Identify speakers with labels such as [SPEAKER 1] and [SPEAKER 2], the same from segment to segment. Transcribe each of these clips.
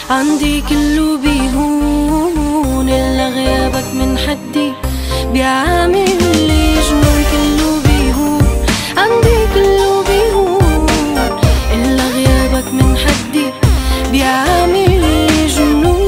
[SPEAKER 1] عندي كله بيهون إلا غيابك من حدي بيعمل لي جنون. كله بيهون عندي كله بيهون إلا غيابك من حدي بيعمل لي جنون.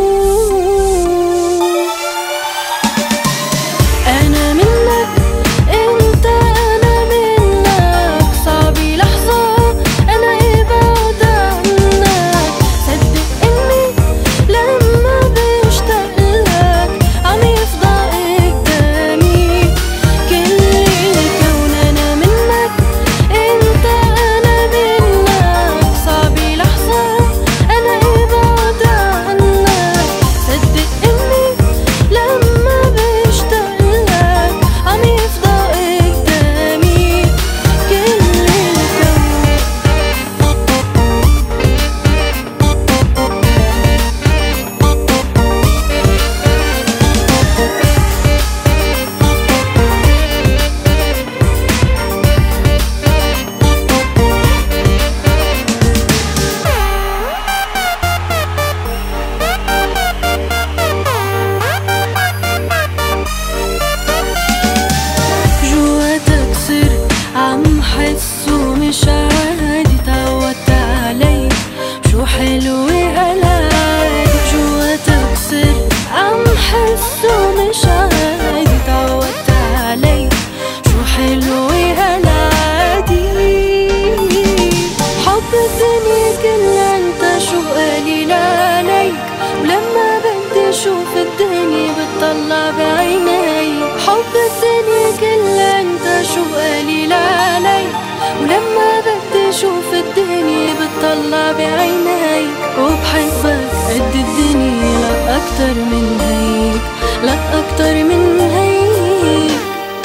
[SPEAKER 1] أنا منك أنت أنا منك صعبي لحظة أنا إبعد عنك. صدق إني لما بشتاق لك عم يفضى قدامي كل الكون. أنا منك أنت أنا منك صعبي لحظة أنا إبعد عنك. صدق إني لما بشتاق لك عم يفضى قدامي كل الكون. جواتك سر عم حسه مش عادي تعودت عليك شو حلو هالعادي. جواتك سر عم حسه مش عادي تعودت عليك شو حلو هالعادي. حب الدنيا كلها انت شو قليل عليك ولما بدي اشوف الدنيا بتطلع بعيني. حب الدنيا كلها انت شو قليل عليك ولما بدي اشوف الدنيا بتطلع بعيني. وبحبك قد الدنيا لا اكتر من هيك لا اكتر من هيك.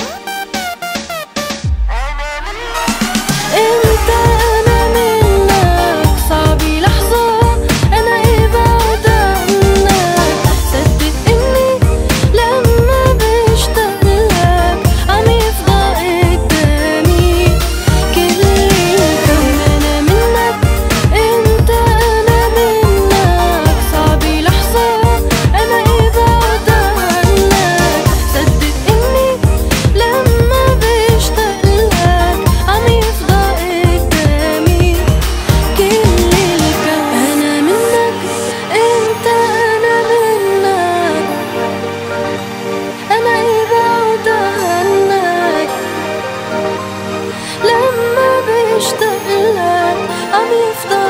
[SPEAKER 1] انت انا منك صعبي لحظة انا ابعد عنك. صدق اني لما بشتاق لك عم يفضى قدامي كل الكون. انا منك انت انا منك صعبي لحظة انا ابعد عنك. صدق اني لما بشتاق لك عم يفضى قدامي كل الكون. انا منك انت انا منك انا ابعد عنك. لما بشتاق لك عم يفضى